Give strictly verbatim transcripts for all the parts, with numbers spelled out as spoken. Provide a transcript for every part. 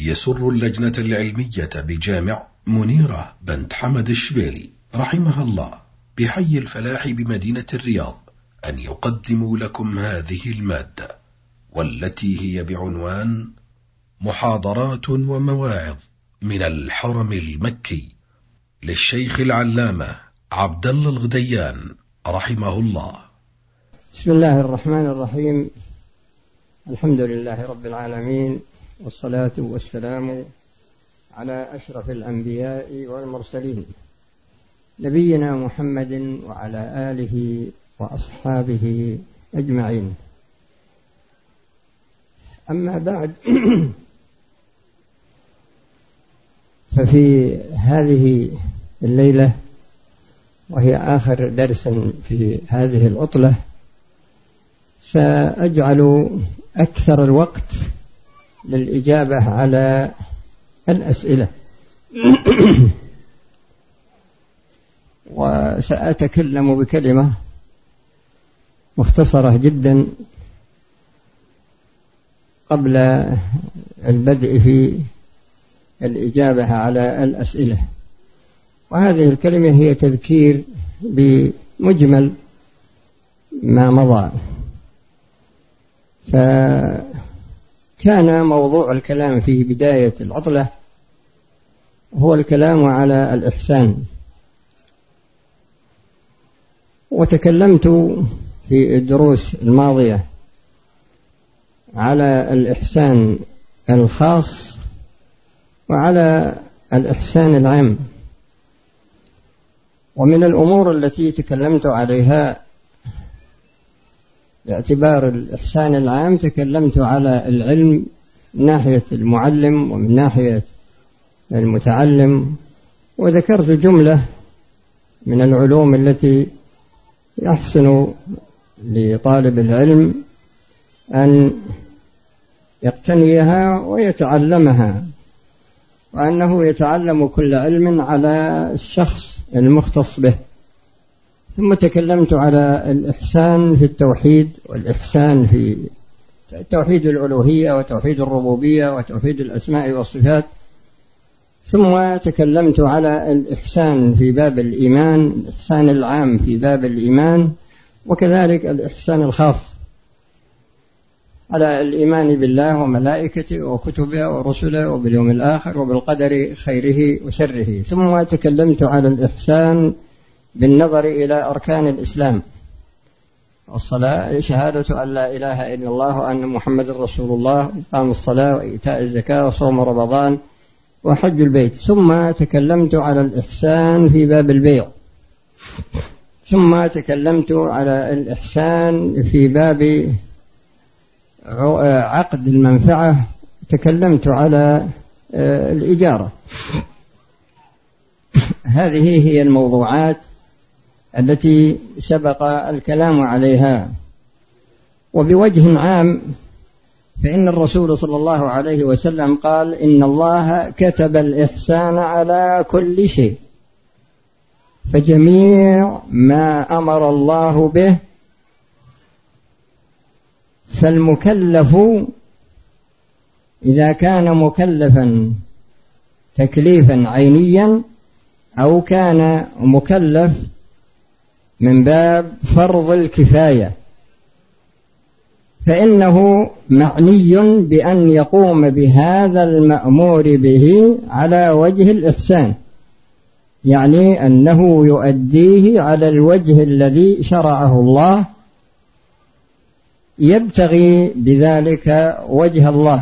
يسر اللجنة العلمية بجامع منيرة بنت حمد الشبيلي رحمها الله بحي الفلاح بمدينة الرياض أن يقدموا لكم هذه المادة، والتي هي بعنوان محاضرات ومواعظ من الحرم المكي للشيخ العلامة عبد الله الغديان رحمه الله. بسم الله الرحمن الرحيم. الحمد لله رب العالمين، والصلاة والسلام على أشرف الأنبياء والمرسلين نبينا محمد وعلى آله وأصحابه أجمعين. أما بعد، ففي هذه الليلة وهي آخر درس في هذه العطلة سأجعل أكثر الوقت للإجابة على الأسئلة وسأتكلم بكلمة مختصرة جدا قبل البدء في الإجابة على الأسئلة، وهذه الكلمة هي تذكير بمجمل ما مضى. فكان موضوع الكلام في بداية العطلة هو الكلام على الإحسان، وتكلمت في الدروس الماضية على الإحسان الخاص وعلى الإحسان العام. ومن الأمور التي تكلمت عليها باعتبار الإحسان العام تكلمت على العلم من ناحية المعلم ومن ناحية المتعلم، وذكرت جملة من العلوم التي يحسن لطالب العلم أن يقتنيها ويتعلمها، وأنه يتعلم كل علم على الشخص المختص به. ثم تكلمت على الإحسان في التوحيد، والإحسان في توحيد الألوهية وتوحيد الربوبية وتوحيد الأسماء والصفات. ثم تكلمت على الإحسان في باب الإيمان، الإحسان العام في باب الإيمان، وكذلك الإحسان الخاص على الإيمان بالله وملائكته وكتبه ورسله وباليوم الآخر وبالقدر خيره وشره. ثم تكلمت على الإحسان بالنظر إلى أركان الإسلام، الصلاة، شهادة أن لا إله إلا الله وأن محمد رسول الله، إقام الصلاة وإيتاء الزكاة وصوم رمضان وحج البيت. ثم تكلمت على الإحسان في باب البيع. ثم تكلمت على الإحسان في باب عقد المنفعة، تكلمت على الإجارة. هذه هي الموضوعات التي سبق الكلام عليها. وبوجه عام فإن الرسول صلى الله عليه وسلم قال: إن الله كتب الإحسان على كل شيء، فجميع ما أمر الله به فالمكلف إذا كان مكلفا تكليفا عينيا أو كان مكلف من باب فرض الكفاية فإنه معني بأن يقوم بهذا المأمور به على وجه الإحسان، يعني أنه يؤديه على الوجه الذي شرعه الله يبتغي بذلك وجه الله.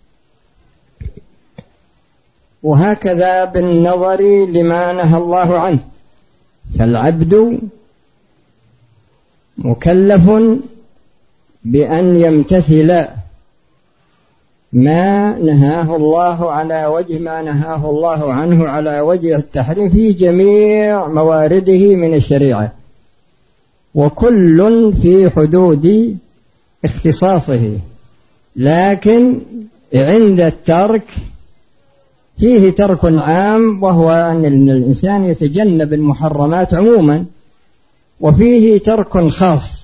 وهكذا بالنظر لما نهى الله عنه، فالعبد مكلف بأن يمتثل ما نهاه الله على وجه ما نهاه الله عنه على وجه التحريم في جميع موارده من الشريعة، وكل في حدود اختصاصه. لكن عند الترك فيه ترك عام، وهو أن الإنسان يتجنب المحرمات عموما، وفيه ترك خاص.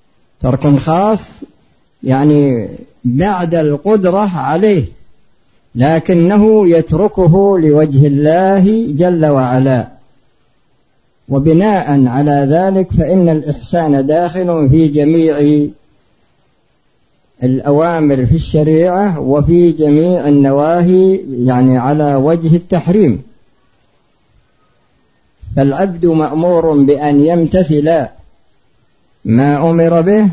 ترك خاص يعني بعد القدرة عليه، لكنه يتركه لوجه الله جل وعلا. وبناء على ذلك فإن الإحسان داخل في جميع الأوامر في الشريعة وفي جميع النواهي، يعني على وجه التحريم. فالعبد مأمور بأن يمتثل ما أمر به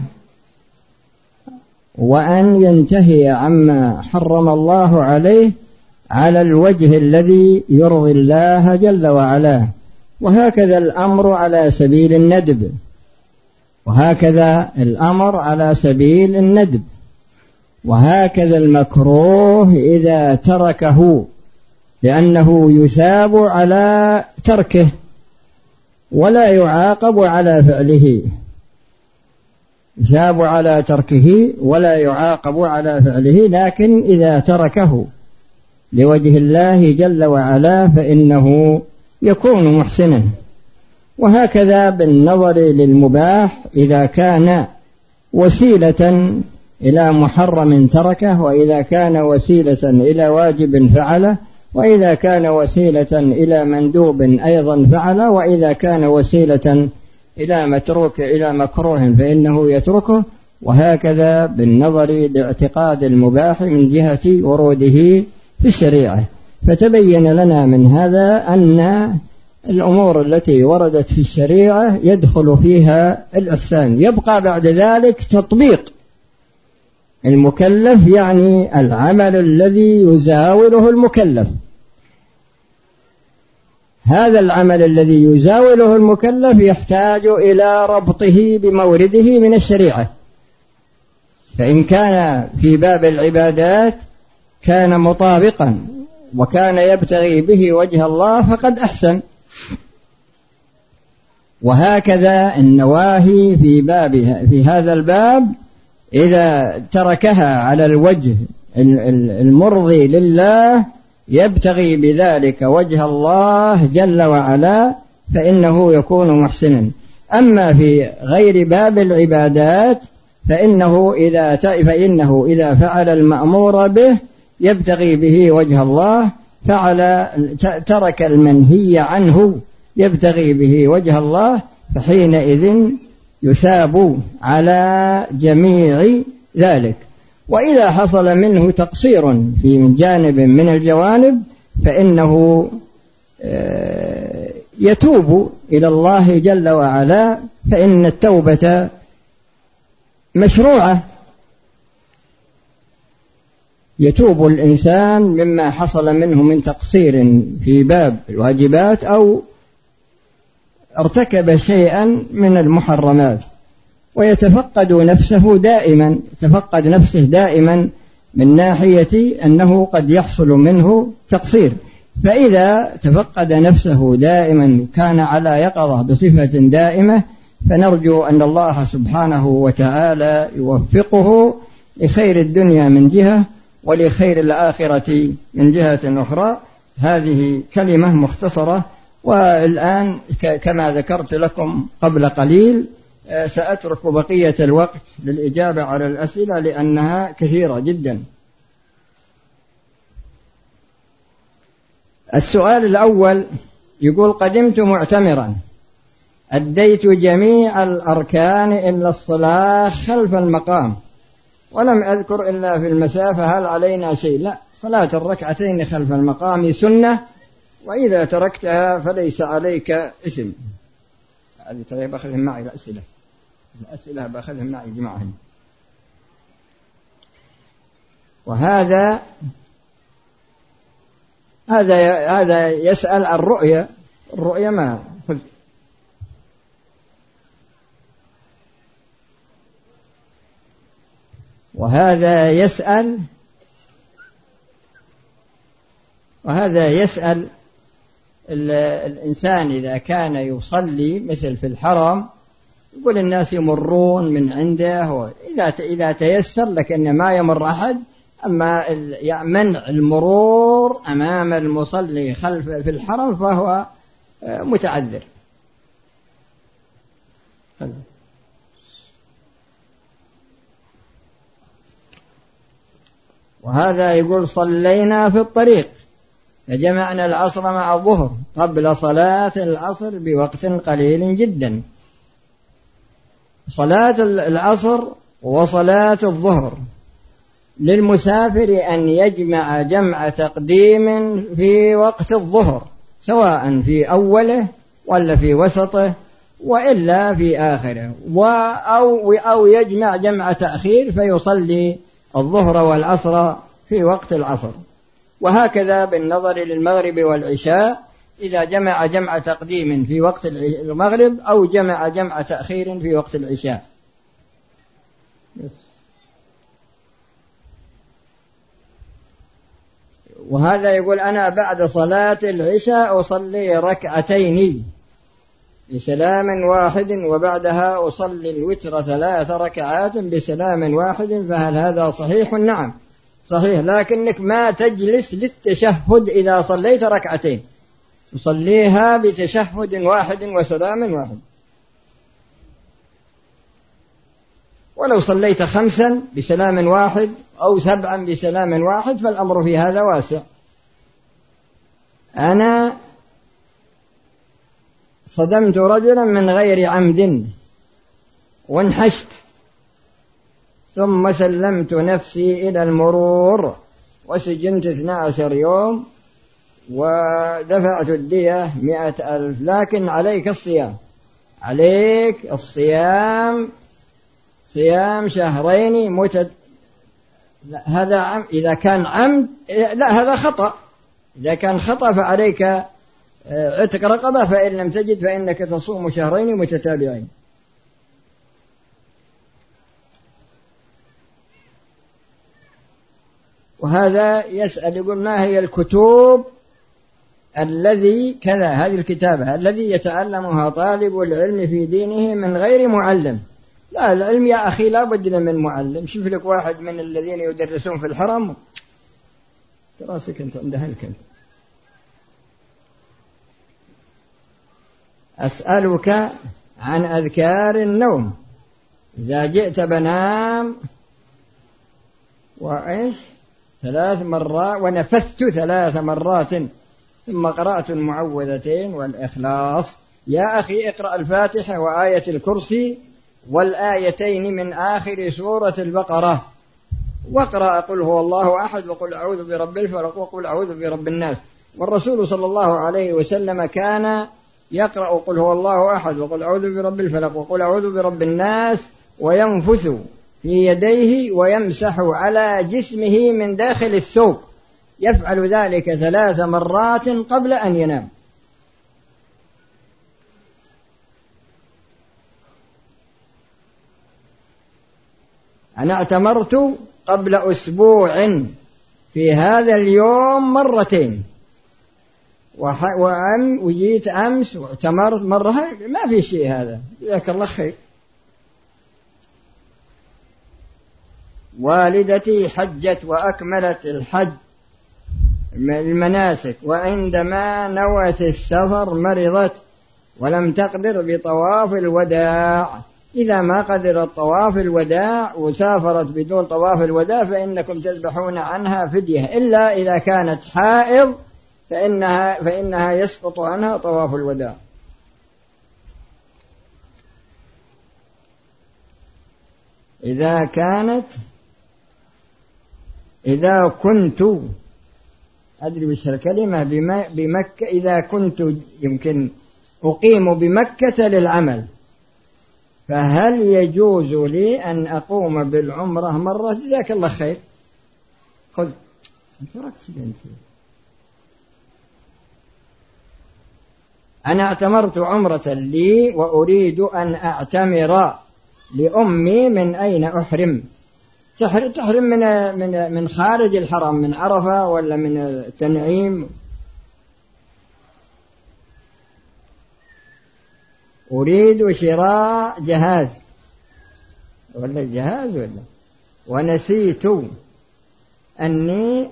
وأن ينتهي عما حرم الله عليه على الوجه الذي يرضي الله جل وعلا. وهكذا الأمر على سبيل الندب، وهكذا الأمر على سبيل الندب، وهكذا المكروه إذا تركه، لأنه يثاب على تركه ولا يعاقب على فعله، يثاب على تركه ولا يعاقب على فعله، لكن إذا تركه لوجه الله جل وعلا فإنه يكون محسنا. وهكذا بالنظر للمباح إذا كان وسيلة إلى محرم تركه، وإذا كان وسيلة إلى واجب فعله، وإذا كان وسيلة إلى مندوب أيضا فعله، وإذا كان وسيلة إلى متروك إلى مكروه فإنه يتركه. وهكذا بالنظر لاعتقاد المباح من جهة وروده في الشريعة. فتبين لنا من هذا أن الأمور التي وردت في الشريعة يدخل فيها الإحسان. يبقى بعد ذلك تطبيق المكلف، يعني العمل الذي يزاوله المكلف. هذا العمل الذي يزاوله المكلف يحتاج إلى ربطه بمورده من الشريعة. فإن كان في باب العبادات كان مطابقا وكان يبتغي به وجه الله فقد أحسن. وهكذا النواهي في بابها في هذا الباب إذا تركها على الوجه المرضي لله يبتغي بذلك وجه الله جل وعلا فإنه يكون محسنا. أما في غير باب العبادات فإنه إذا فإنه إذا فعل المأمور به يبتغي به وجه الله، فعل ترك المنهي عنه يبتغي به وجه الله، فحينئذ يثاب على جميع ذلك. وإذا حصل منه تقصير في جانب من الجوانب فإنه يتوب إلى الله جل وعلا، فإن التوبة مشروعة. يتوب الإنسان مما حصل منه من تقصير في باب الواجبات أو ارتكب شيئا من المحرمات، ويتفقد نفسه دائما يتفقد نفسه دائما من ناحية أنه قد يحصل منه تقصير. فإذا تفقد نفسه دائما كان على يقظة بصفة دائمة، فنرجو أن الله سبحانه وتعالى يوفقه لخير الدنيا من جهة ولخير الآخرة من جهة أخرى. هذه كلمة مختصرة. والآن كما ذكرت لكم قبل قليل سأترك بقية الوقت للإجابة على الأسئلة لأنها كثيرة جدا. السؤال الأول يقول: قدمت معتمرا، أديت جميع الأركان إلا الصلاة خلف المقام، ولم أذكر إلا في المسافة، هل علينا شيء؟ لا، صلاة الركعتين خلف المقام سنة، وإذا تركتها فليس عليك إثم. هذه ترى بأخذهم معي الأسئلة الأسئلة بأخذهم معي جماعهم. وهذا هذا هذا يسأل عن الرؤية. الرؤية ما خذ. وهذا يسأل وهذا يسأل الإنسان إذا كان يصلي مثل في الحرم، يقول الناس يمرون من عنده، إذا إذا تيسر، لكن ما يمر أحد. أما منع المرور أمام المصلي خلف في الحرم فهو متعذر. وهذا يقول صلينا في الطريق فجمعنا العصر مع الظهر قبل صلاة العصر بوقت قليل جدا. صلاة العصر وصلاة الظهر للمسافر أن يجمع جمع تقديم في وقت الظهر سواء في أوله ولا في وسطه وإلا في آخره، أو, أو يجمع جمع تأخير فيصلي الظهر والعصر في وقت العصر. وهكذا بالنظر للمغرب والعشاء إذا جمع جمع تقديم في وقت المغرب أو جمع جمع تأخير في وقت العشاء. وهذا يقول أنا بعد صلاة العشاء أصلي ركعتين بسلام واحد وبعدها أصلي الوتر ثلاث ركعات بسلام واحد، فهل هذا صحيح؟ نعم صحيح، لكنك ما تجلس للتشهد إذا صليت ركعتين، تصليها بتشهد واحد وسلام واحد. ولو صليت خمسا بسلام واحد أو سبعا بسلام واحد فالأمر في هذا واسع. أنا صدمت رجلا من غير عمد وانحشت ثم سلمت نفسي إلى المرور وسجنت اثني عشر يوم ودفعت الدية مئة ألف، لكن عليك الصيام، عليك الصيام صيام شهرين متد... هذا عم... إذا كان عمد لا هذا خطأ، إذا كان خطأ فعليك عتق رقبة، فإن لم تجد فإنك تصوم شهرين متتابعين. وهذا يسأل يقول ما هي الكتب الذي كذا هذه الكتابة الذي يتعلمها طالب العلم في دينه من غير معلم؟ لا العلم يا أخي لا بد من معلم. شوف لك واحد من الذين يدرسون في الحرم تراسك أنت عند هلك. أسألك عن أذكار النوم. إذا جئت بنام وإيش ثلاث مرات ونفثت ثلاث مرات ثم قرأت المعوذتين والإخلاص. يا أخي اقرأ الفاتحة وآية الكرسي والآيتين من آخر سورة البقرة، واقرأ قل هو الله أحد وقل أعوذ برب الفلق وقل أعوذ برب الناس. والرسول صلى الله عليه وسلم كان يقرأ قل هو الله أحد وقل أعوذ برب الفلق وقل أعوذ برب الناس وينفث في يديه ويمسح على جسمه من داخل الثوب، يفعل ذلك ثلاث مرات قبل أن ينام. أنا اعتمرت قبل أسبوع في هذا اليوم مرتين، وأم وجيت أمس واعتمرت مرة، ما في شيء هذا، جزاك الله خير. والدتي حجت وأكملت الحج المناسك، وعندما نوت السفر مرضت ولم تقدر بطواف الوداع. إذا ما قدرت طواف الوداع وسافرت بدون طواف الوداع فإنكم تذبحون عنها فدية، إلا إذا كانت حائض فإنها, فإنها يسقط عنها طواف الوداع. إذا كانت إذا كنت أدري وش الكلمة بمكة، إذا كنت يمكن أقيم بمكة للعمل فهل يجوز لي أن أقوم بالعمرة مرة؟ جزاك الله خير. خذ أنا اعتمرت عمرة لي وأريد أن أعتمر لأمي، من أين أحرم؟ تحرم من من من خارج الحرم، من عرفة ولا من التنعيم؟ أريد شراء جهاز ولا جهاز ولا ونسيت أني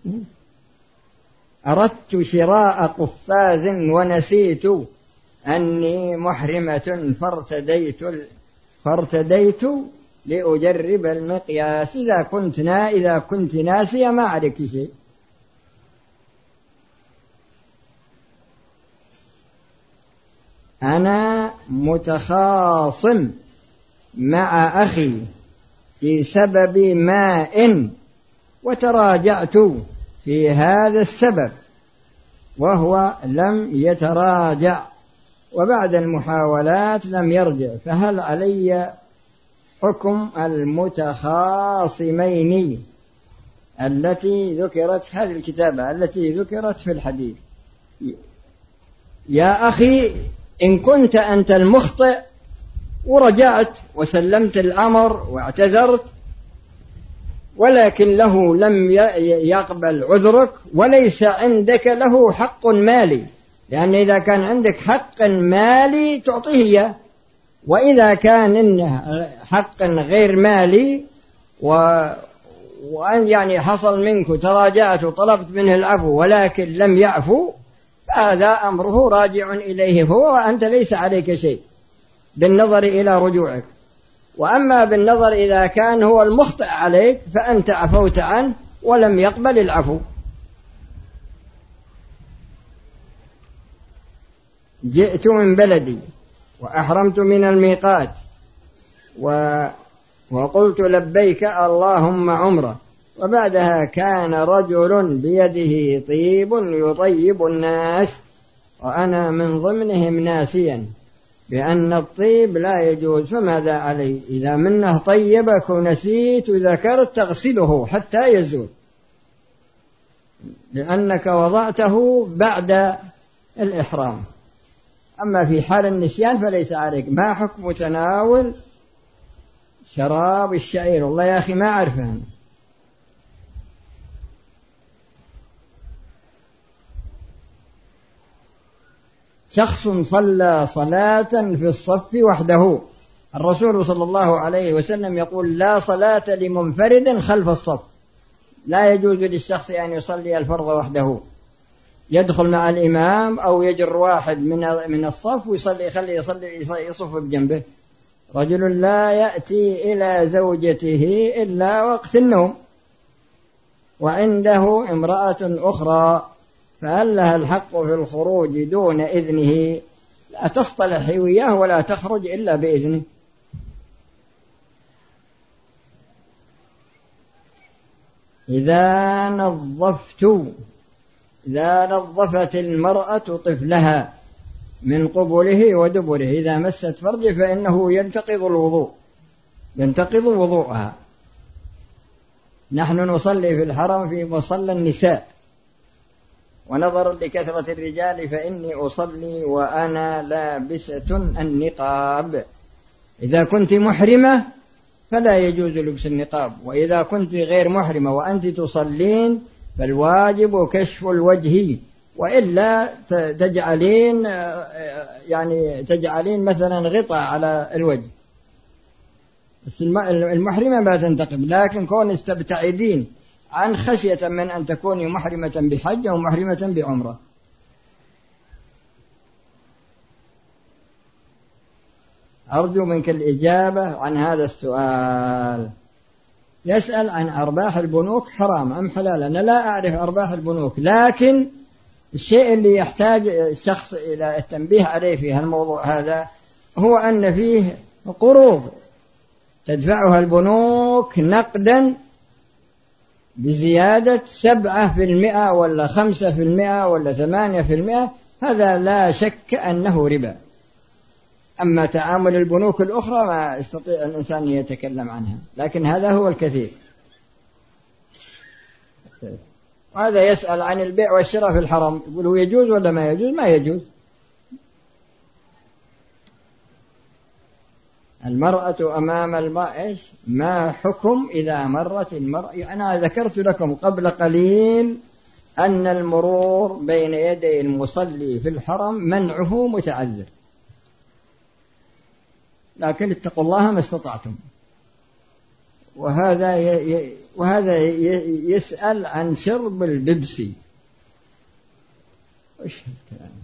أردت شراء قفاز ونسيت أني محرمة فارتديت فارتديت لأجرب المقياس. إذا كنت نا إذا كنت ناسية ما عليك شيء. أنا متخاصم مع أخي في سبب ماء وتراجعت في هذا السبب وهو لم يتراجع، وبعد المحاولات لم يرجع، فهل علي حكم المتخاصمين التي ذكرت هذه الكتابة التي ذكرت في الحديث؟ يا أخي إن كنت أنت المخطئ ورجعت وسلمت الأمر واعتذرت، ولكن له لم يقبل عذرك وليس عندك له حق مالي، لأن إذا كان عندك حق مالي تعطيه إياه، وإذا كان إنه حق غير مالي وأن يعني حصل منك تراجعت وطلبت منه العفو ولكن لم يعفو، فهذا أمره راجع إليه هو، وأنت ليس عليك شيء بالنظر إلى رجوعك. وأما بالنظر إذا كان هو المخطئ عليك فأنت عفوت عنه ولم يقبل العفو. جئت من بلدي وأحرمت من الميقات و... وقلت لبيك اللهم عمرة، وبعدها كان رجل بيده طيب يطيب الناس وأنا من ضمنهم ناسيا بأن الطيب لا يجوز، فماذا علي؟ إذا منه طيبك ونسيت وذكرت تغسله حتى يزول، لأنك وضعته بعد الإحرام. أما في حال النسيان فليس عليك. ما حكم تناول شراب الشعير؟ والله يا أخي ما أعرفه أنا. شخص صلى صلاة في الصف وحده، الرسول صلى الله عليه وسلم يقول لا صلاة لمنفرد خلف الصف، لا يجوز للشخص أن يصلي الفرض وحده، يدخل مع الإمام أو يجر واحد من من الصف ويصلي يخلي يصلي يصف بجنبه. رجل لا يأتي إلى زوجته إلا وقت النوم وعنده امرأة أخرى، فهل لها الحق في الخروج دون إذنه؟ لا تصطلح وياه ولا تخرج إلا بإذنه. إذا نظفت إذا نظفت المرأة طفلها من قبله ودبره إذا مست فرجه فإنه ينتقض الوضوء ينتقض وضوءها. نحن نصلي في الحرم في مصلى النساء، ونظرا لكثرة الرجال فإني أصلي وأنا لابسة النقاب. إذا كنت محرمة فلا يجوز لبس النقاب، وإذا كنت غير محرمة وأنت تصلين فالواجب كشف الوجه، وإلا تجعلين يعني تجعلين مثلا غطاء على الوجه. بس المحرمة ما تنتقب، لكن كون استبتعدين عن خشية من أن تكوني محرمة بحج أو محرمة بعمرة. أرجو منك الإجابة عن هذا السؤال. يسأل عن أرباح البنوك حرام أم حلال؟ أنا لا أعرف أرباح البنوك، لكن الشيء اللي يحتاج الشخص إلى التنبيه عليه في الموضوع هذا هو أن فيه قروض تدفعها البنوك نقدا بزيادة سبعة في المئة ولا خمسة في المئة ولا ثمانية في المئة، هذا لا شك أنه ربا. أما تعامل البنوك الأخرى ما يستطيع الإنسان يتكلم عنها، لكن هذا هو الكثير. وهذا يسأل عن البيع والشراء في الحرم، يقول هو يجوز ولا ما يجوز؟ ما يجوز. المرأة أمام الماء إيش؟ ما حكم إذا مرت المرأة؟ أنا ذكرت لكم قبل قليل أن المرور بين يدي المصلي في الحرم منعه متعذر، لكن اتقوا الله ما استطعتم. وهذا ي... وهذا ي... يسأل عن شرب البيبسي. وش الكلام؟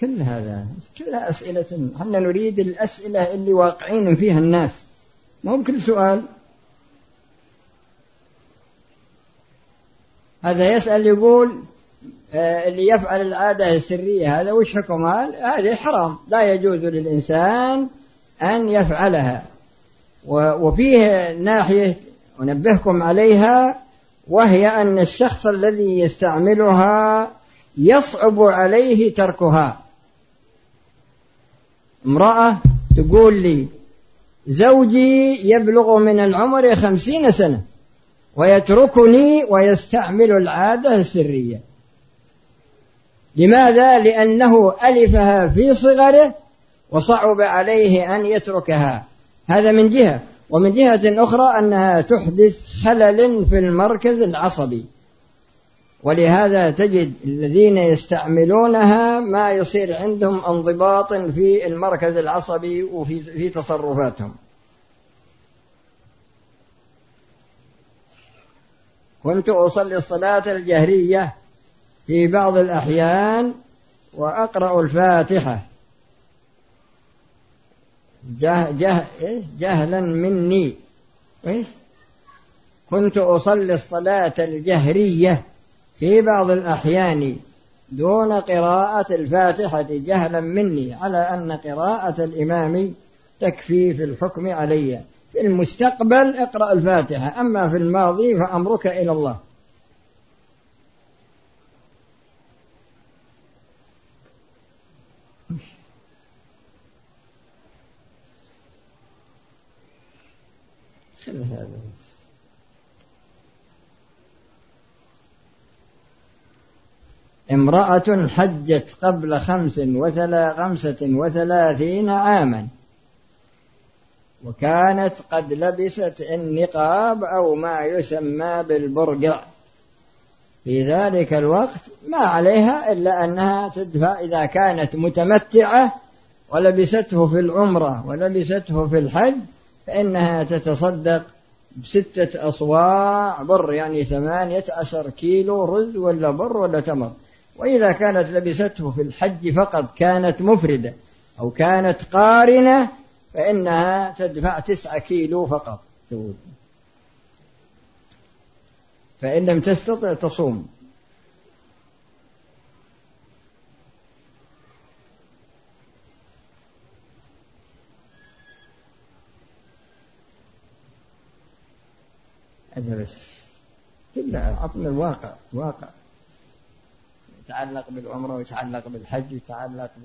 كل هذا كلها أسئلة، احنا نريد الأسئلة اللي واقعين فيها الناس، مو بكل سؤال. هذا يسأل يقول آه اللي يفعل العادة السرية هذا وش حكمها؟ هذا حرام، لا يجوز للإنسان أن يفعلها. وفيه ناحية أنبهكم عليها، وهي أن الشخص الذي يستعملها يصعب عليه تركها. امرأة تقول لي زوجي يبلغ من العمر خمسين سنة ويتركني ويستعمل العادة السرية. لماذا؟ لأنه ألفها في صغره وصعب عليه أن يتركها. هذا من جهة. ومن جهة أخرى أنها تحدث خلل في المركز العصبي، ولهذا تجد الذين يستعملونها ما يصير عندهم انضباط في المركز العصبي وفي في تصرفاتهم. كنت أصلي الصلاة الجهرية في بعض الأحيان وأقرأ الفاتحة جه جه جهلا مني. كنت أصلي الصلاة الجهرية في بعض الأحيان دون قراءة الفاتحة جهلا مني، على أن قراءة الإمام تكفي في الحكم علي. في المستقبل اقرأ الفاتحة، أما في الماضي فأمرك إلى الله. امرأة حجت قبل خمس وثلا خمسة وثلاثين عاما وكانت قد لبست النقاب أو ما يسمى بالبرقع، في ذلك الوقت ما عليها إلا أنها تدفع إذا كانت متمتعة ولبسته في العمرة ولبسته في الحج، فإنها تتصدق بستة أصواع بر، يعني ثمانية عشر كيلو رز ولا بر ولا تمر. وإذا كانت لبسته في الحج فقط كانت مفردة أو كانت قارنة فإنها تدفع تسعة كيلو فقط، فإن لم تستطع تصوم. هذا بس كله عطنا الواقع، واقع يتعلق بالعمرة ويتعلق بالحج ويتعلق ب...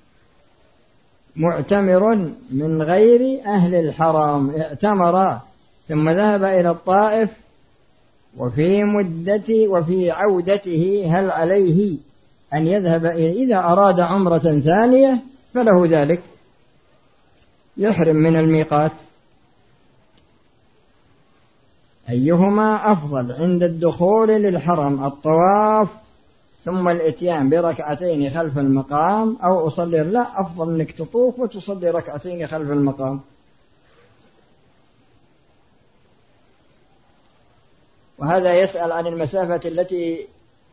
معتمر من غير أهل الحرام اعتمر ثم ذهب إلى الطائف وفي مدته وفي عودته هل عليه أن يذهب إلى، إذا أراد عمرة ثانية فله ذلك، يحرم من الميقات. أيهما أفضل عند الدخول للحرم، الطواف ثم الاتيان بركعتين خلف المقام أو أصلي؟ لا، أفضل أنك تطوف وتصلي ركعتين خلف المقام. وهذا يسأل عن المسافة التي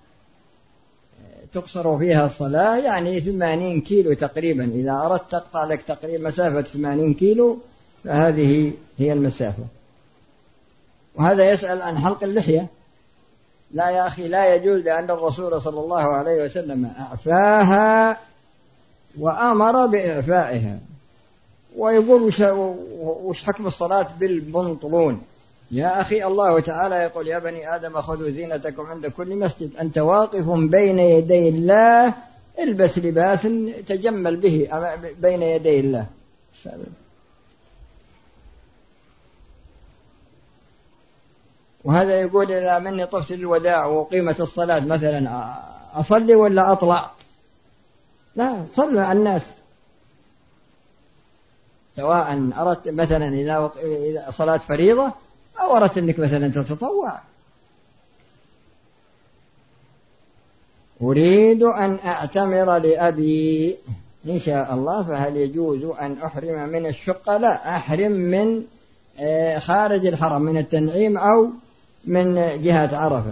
تقصر فيها الصلاة، يعني ثمانين كيلو تقريبا. إذا أردت تقطع لك تقريبا مسافة ثمانين كيلو فهذه هي المسافة. وهذا يسأل عن حلق اللحية. لا يا أخي، لا يجوز، لأن الرسول صلى الله عليه وسلم أعفاها وأمر بإعفائها. ويقول وش, وش حكم الصلاة بالبنطلون؟ يا أخي الله تعالى يقول يا بني آدم خذوا زينتكم عند كل مسجد. أنت واقف بين يدي الله، البس لباس تجمل به بين يدي الله. وهذا يقول إذا مني طفت الوداع وقيمة الصلاة مثلا أصلي ولا أطلع؟ لا، صلوا على الناس، سواء أردت مثلا إذا صلاة فريضة أو أردت أنك مثلا تتطوع. أريد أن أعتمر لأبي إن شاء الله، فهل يجوز أن أحرم من الشقة؟ لا، أحرم من خارج الحرم، من التنعيم أو من جهة عرفة.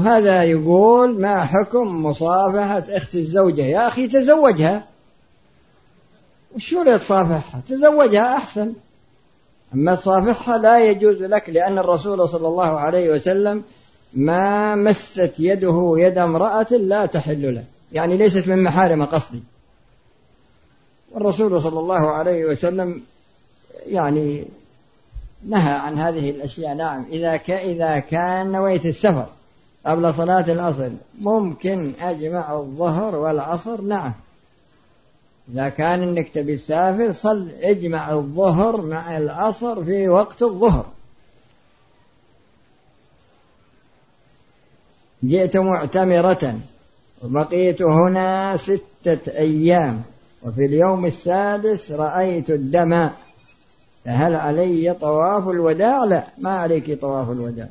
وهذا يقول ما حكم مصافحة أخت الزوجة؟ يا أخي تزوجها، وشو اللي تصافحها؟ تزوجها أحسن. أما تصافحها لا يجوز لك، لأن الرسول صلى الله عليه وسلم ما مست يده يد امرأة لا تحل له، يعني ليست من محارم قصدي. والرسول صلى الله عليه وسلم يعني نهى عن هذه الأشياء. نعم، إذا إذا كان نويت السفر قبل صلاة العصر ممكن أجمع الظهر والعصر. نعم، إذا كان إنك تبي تسافر صل اجمع الظهر مع العصر في وقت الظهر. جئت معتمرة وبقيت هنا ستة أيام وفي اليوم السادس رأيت الدم، فهل علي طواف الوداع؟ لا، ما عليك طواف الوداع.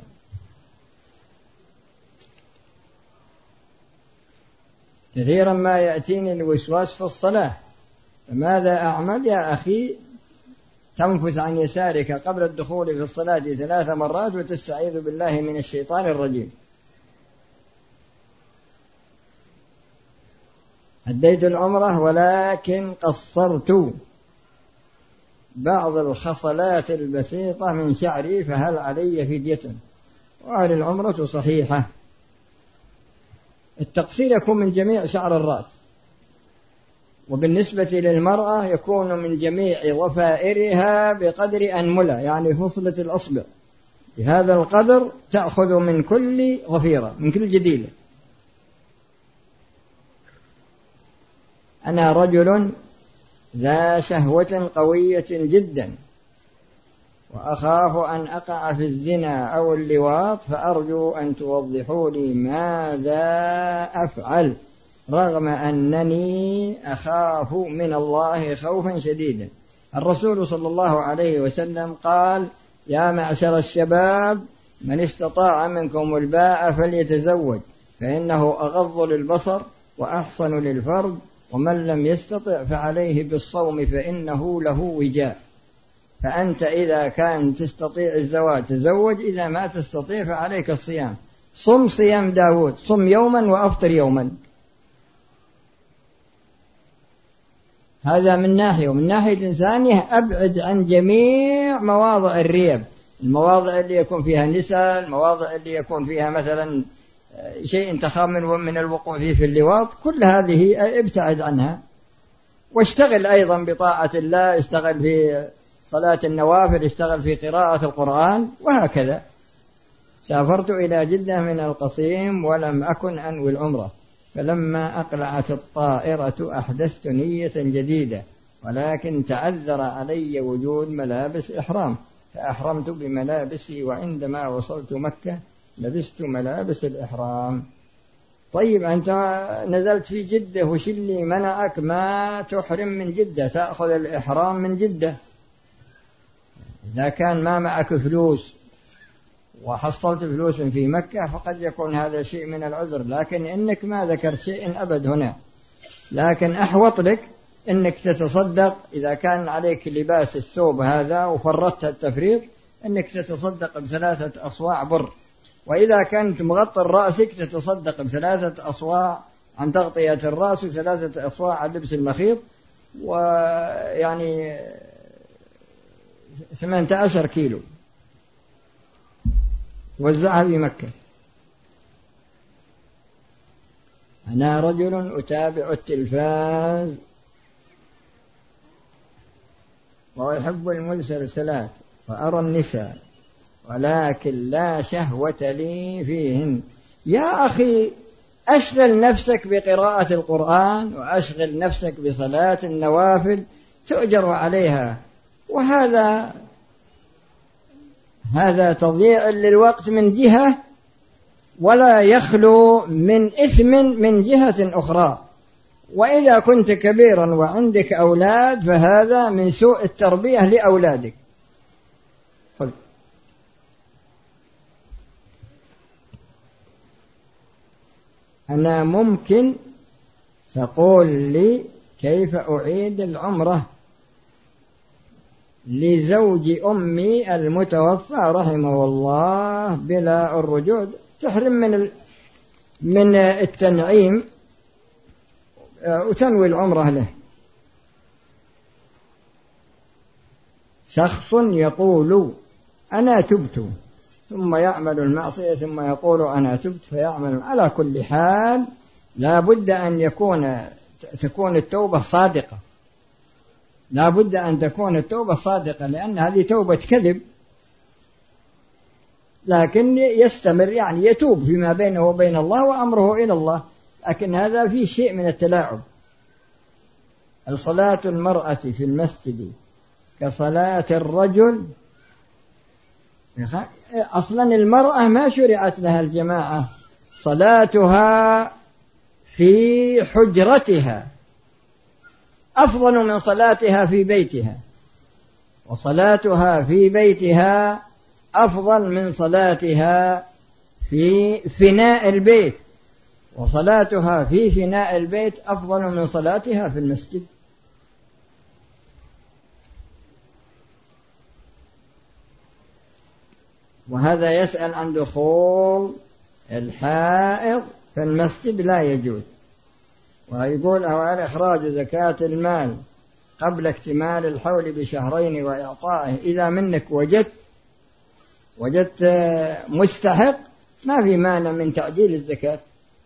كثيرا ما يأتيني الوسواس في الصلاة، فماذا أعمل يا أخي؟ تنفث عن يسارك قبل الدخول في الصلاة ثلاث مرات وتستعيذ بالله من الشيطان الرجيم. أديت العمرة ولكن قصرت بعض الخصلات البسيطة من شعري، فهل علي فدية؟ وهل العمرة صحيحة؟ التقصير يكون من جميع شعر الرأس، وبالنسبة للمرأة يكون من جميع ضفائرها بقدر أنملة، يعني فصلة الأصبع بهذا القدر تأخذ من كل ضفيرة، من كل جديلة. أنا رجل ذا شهوة قوية جدا وأخاف أن أقع في الزنا أو اللواط، فأرجو أن توضحوا لي ماذا أفعل رغم أنني أخاف من الله خوفا شديدا. الرسول صلى الله عليه وسلم قال: يا معشر الشباب من استطاع منكم الباء فليتزوج فإنه أغض للبصر وأحصن للفرج، ومن لم يستطع فعليه بالصوم فإنه له وجاء. فأنت إذا كان تستطيع الزواج تزوج، إذا ما تستطيع فعليك الصيام. صم صيام داود، صم يوما وأفطر يوما. هذا من ناحية. ومن ناحية ثانية أبعد عن جميع مواضع الريب، المواضع اللي يكون فيها نساء، المواضع اللي يكون فيها مثلا شيء تخاف من الوقوع فيه في اللواط، كل هذه ابتعد عنها. واشتغل أيضا بطاعة الله، اشتغل في صلاة النوافل، اشتغل في قراءة القرآن، وهكذا. سافرت إلى جدة من القصيم ولم أكن أنوي العمرة، فلما أقلعت الطائرة أحدثت نية جديدة، ولكن تعذر علي وجود ملابس إحرام فأحرمت بملابسي، وعندما وصلت مكة لبست ملابس الإحرام. طيب أنت نزلت في جدة، وش اللي منعك ما تحرم من جدة، تأخذ الإحرام من جدة؟ إذا كان ما معك فلوس وحصلت فلوس في مكة فقد يكون هذا شيء من العذر، لكن إنك ما ذكرت شيء أبد هنا. لكن أحوط لك إنك تتصدق إذا كان عليك لباس الثوب هذا وفرطت التفريط، إنك تتصدق بثلاثة أصواع بر، وإذا كنت مغطى رأسك تتصدق بثلاثة أصواع عن تغطية الرأس وثلاثة أصواع عن لبس المخيط، ويعني ثمانية عشر كيلو وزعها في مكة. أنا رجل أتابع التلفاز وأحب المسلسلات وأرى النساء، ولكن لا شهوة لي فيهن. يا أخي أشغل نفسك بقراءة القرآن وأشغل نفسك بصلاة النوافل تؤجر عليها، وهذا هذا تضييع للوقت من جهة، ولا يخلو من إثم من جهة أخرى. وإذا كنت كبيرا وعندك أولاد فهذا من سوء التربية لأولادك. قل. أنا ممكن تقول لي كيف أعيد العمرة لزوج أمي المتوفى رحمه الله بلا الرجوع؟ تحرم من ال... من التنعيم وتنوي العمرة له. شخص يقول أنا تبت ثم يعمل المعصية ثم يقول أنا تبت فيعمل. على كل حال لا بد أن يكون تكون التوبة صادقة، لا بد أن تكون التوبة صادقة، لأن هذه توبة كذب، لكن يستمر يعني يتوب فيما بينه وبين الله وأمره إلى الله، لكن هذا فيه شيء من التلاعب. الصلاة المرأة في المسجد كصلاة الرجل، أصلا المرأة ما شرعت لها الجماعة، صلاتها في حجرتها أفضل من صلاتها في بيتها، وصلاتها في بيتها أفضل من صلاتها في فناء البيت، وصلاتها في فناء البيت أفضل من صلاتها في المسجد. وهذا يسأل عن دخول الحائض في المسجد لا يجوز، ويقول أو إخراج زكاة المال قبل اكتمال الحول بشهرين وإعطائه. إذا منك وجدت وجدت مستحق ما في مانع من تعجيل الزكاة.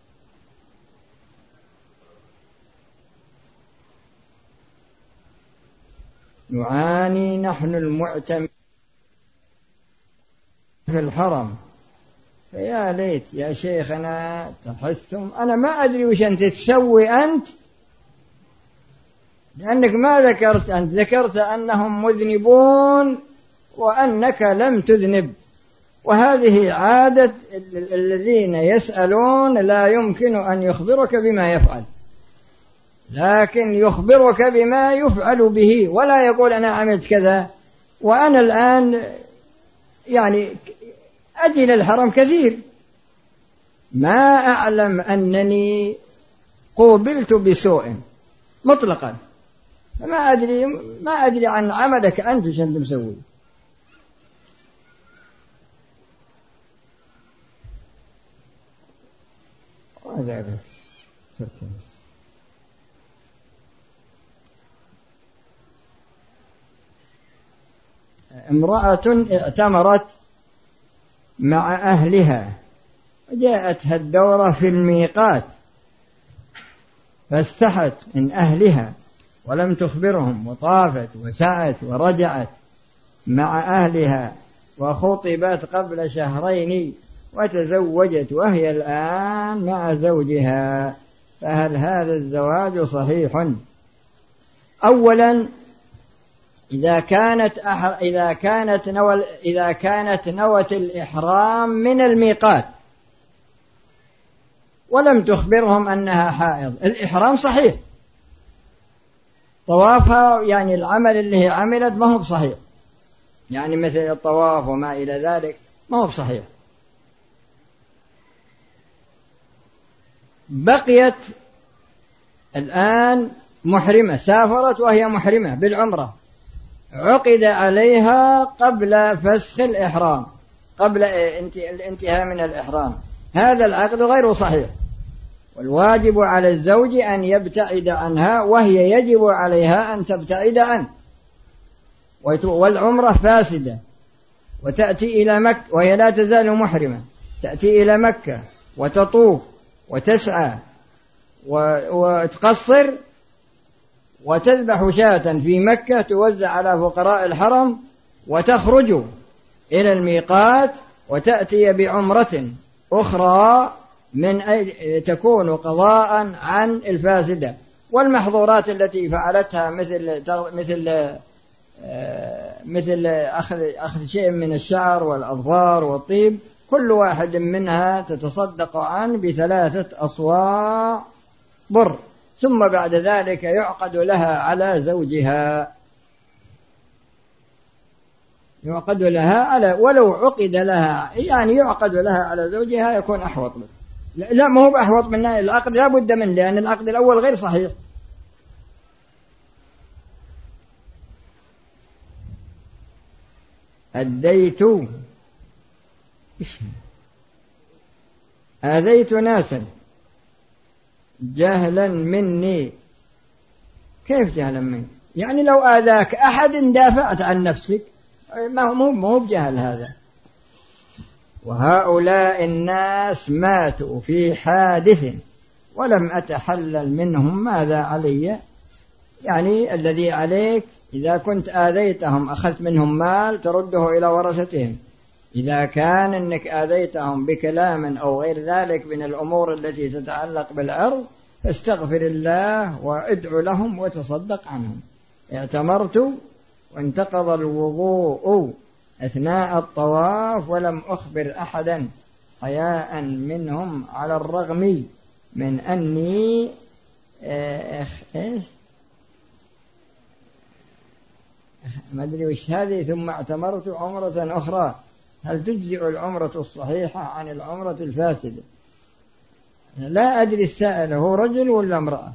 نعاني نحن المعتمر في الحرم، فيا ليت يا شيخنا تحثهم. أنا ما أدري وش أنت تسوي أنت، لأنك ما ذكرت، أنت ذكرت أنهم مذنبون وأنك لم تذنب، وهذه عادة الذين يسألون، لا يمكن أن يخبرك بما يفعل، لكن يخبرك بما يفعل به، ولا يقول أنا عملت كذا. وأنا الآن يعني أجي للحرم كثير، ما أعلم أنني قوبلت بسوء مطلقا، فما أدري ما أدري عن عملك أنت وش أنت مسوي. هذا بس. امرأة اعتمرت مع أهلها وجاءتها الدورة في الميقات، فاستحت من أهلها ولم تخبرهم، وطافت وسعت ورجعت مع أهلها وخطبت قبل شهرين وتزوجت وهي الآن مع زوجها، فهل هذا الزواج صحيح؟ أولا إذا كانت أحر... إذا كانت نوى إذا كانت نوت الإحرام من الميقات ولم تخبرهم أنها حائض، الإحرام صحيح، طوافها يعني العمل اللي هي عملت ما هو صحيح، يعني مثل الطواف وما إلى ذلك ما هو صحيح. بقيت الآن محرمة، سافرت وهي محرمة بالعمرة، عقد عليها قبل فسخ الإحرام، قبل الانتهاء من الإحرام، هذا العقد غير صحيح، والواجب على الزوج أن يبتعد عنها، وهي يجب عليها أن تبتعد عنه، والعمرة فاسدة، وتأتي إلى مكة وهي لا تزال محرمة، تأتي إلى مكة وتطوف وتسعى وتقصر وتذبح شاة في مكة توزع على فقراء الحرم، وتخرج إلى الميقات وتأتي بعمرة أخرى من أي تكون قضاء عن الفاسدة. والمحظورات التي فعلتها مثل مثل مثل أخذ أخذ شيء من الشعر والأظفار والطيب، كل واحد منها تتصدق عنه بثلاثة أصواع بر، ثم بعد ذلك يعقد لها على زوجها، يعقد لها على ولو عقد لها يعني يعقد لها على زوجها يكون أحوط منه. لا ما هو أحوط من العقد، لا بد منه، لأن العقد الأول غير صحيح. أديت آذيت ناسا جهلا مني. كيف جهلا مني؟ يعني لو آذاك أحد دافعت عن نفسك، ما هو مو بجهل هذا. وهؤلاء الناس ماتوا في حادث ولم أتحلل منهم، ماذا علي؟ يعني الذي عليك إذا كنت آذيتهم أخذت منهم مال ترده إلى ورثتهم، إذا كان أنك آذيتهم بكلام أو غير ذلك من الأمور التي تتعلق بالعرض فاستغفر الله وادعو لهم وتصدق عنهم. اعتمرت وانتقض الوضوء أثناء الطواف ولم أخبر أحدا حياء منهم، على الرغم من أني ما أدري وش هذه، ثم اعتمرت عمرة أخرى. هل تجزئ العمرة الصحيحة عن العمرة الفاسدة؟ لا أدري السائل هو رجل ولا امرأة،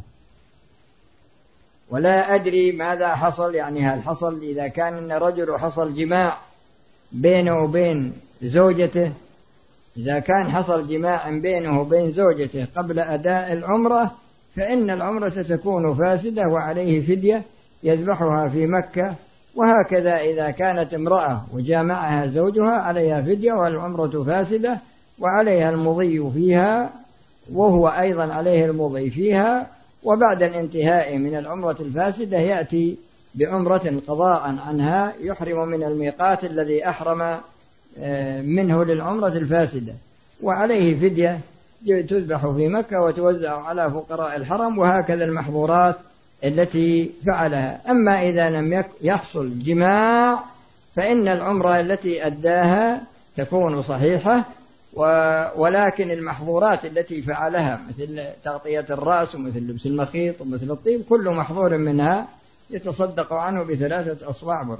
ولا أدري ماذا حصل. يعني هل حصل إذا كان إن رجل حصل جماع بينه وبين زوجته، إذا كان حصل جماع بينه وبين زوجته قبل أداء العمرة فإن العمرة تكون فاسدة وعليه فدية يذبحها في مكة. وهكذا إذا كانت امرأة وجامعها زوجها عليها فدية والعمرة فاسدة وعليها المضي فيها، وهو أيضا عليه المضي فيها. وبعد الانتهاء من العمرة الفاسدة يأتي بعمرة قضاء عنها، يحرم من الميقات الذي أحرم منه للعمرة الفاسدة، وعليه فدية تذبح في مكة وتوزع على فقراء الحرم. وهكذا المحظورات التي فعلها. أما إذا لم يحصل جماع فإن العمرة التي أداها تكون صحيحة، ولكن المحظورات التي فعلها مثل تغطية الرأس ومثل لبس المخيط ومثل الطيب كل محظور منها يتصدق عنه بثلاثة أصواع بر.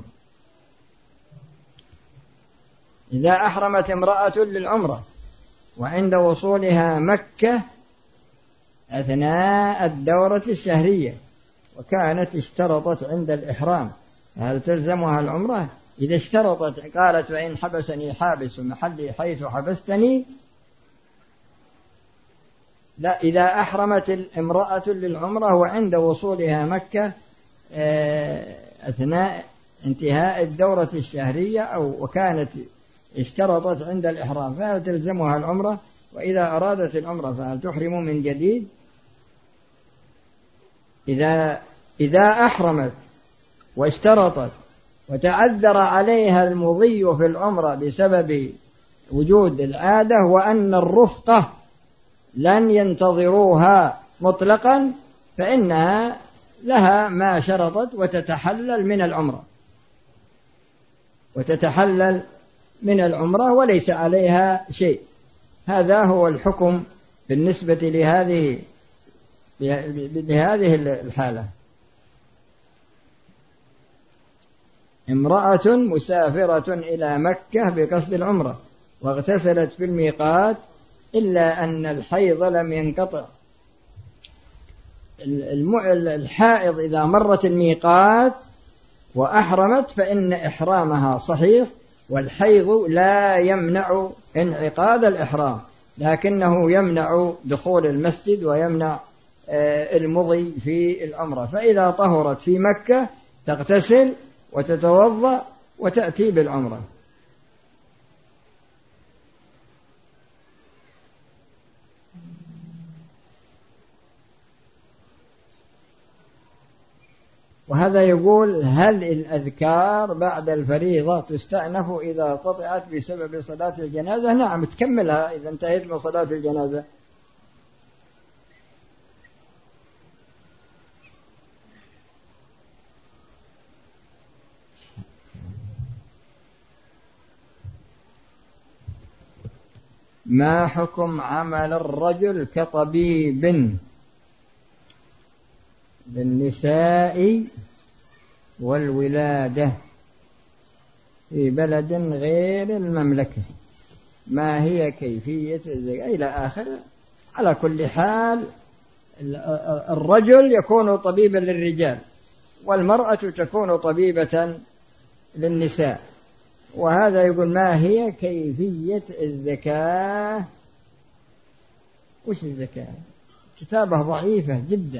إذا أحرمت امرأة للعمرة وعند وصولها مكة أثناء الدورة الشهرية وكانت اشترطت عند الإحرام، هل تلزمها العمرة؟ إذا اشترطت قالت فإن حبسني حابس محلي حيث حبستني، لا. إذا أحرمت الامرأة للعمرة وعند وصولها مكة أثناء انتهاء الدورة الشهرية أو وكانت اشترطت عند الإحرام فهل تلزمها العمرة؟ وإذا أرادت العمرة فهل تحرم من جديد؟ إذا إذا أحرمت واشترطت وتعذر عليها المضي في العمرة بسبب وجود العادة وأن الرفقة لن ينتظروها مطلقا فإنها لها ما شرطت وتتحلل من العمرة وتتحلل من العمرة وليس عليها شيء. هذا هو الحكم بالنسبة لهذه لهذه الحالة. امرأة مسافرة إلى مكة بقصد العمرة واغتسلت في الميقات إلا أن الحيض لم ينقطع. الحائض إذا مرت الميقات وأحرمت فإن إحرامها صحيح، والحيض لا يمنع انعقاد الإحرام لكنه يمنع دخول المسجد ويمنع المضي في العمرة. فإذا طهرت في مكة تغتسل وتتوضأ وتأتي بالعمرة. وهذا يقول هل الأذكار بعد الفريضة تستأنف إذا قطعت بسبب صلاة الجنازة؟ نعم تكملها إذا انتهيت من صلاة الجنازة. ما حكم عمل الرجل كطبيب للنساء والولادة في بلد غير المملكة؟ ما هي كيفية الزكاة إلى آخر. على كل حال الرجل يكون طبيبا للرجال والمرأة تكون طبيبة للنساء. وهذا يقول ما هي كيفية الزكاة وش الزكاة؟ كتابة ضعيفة جدا.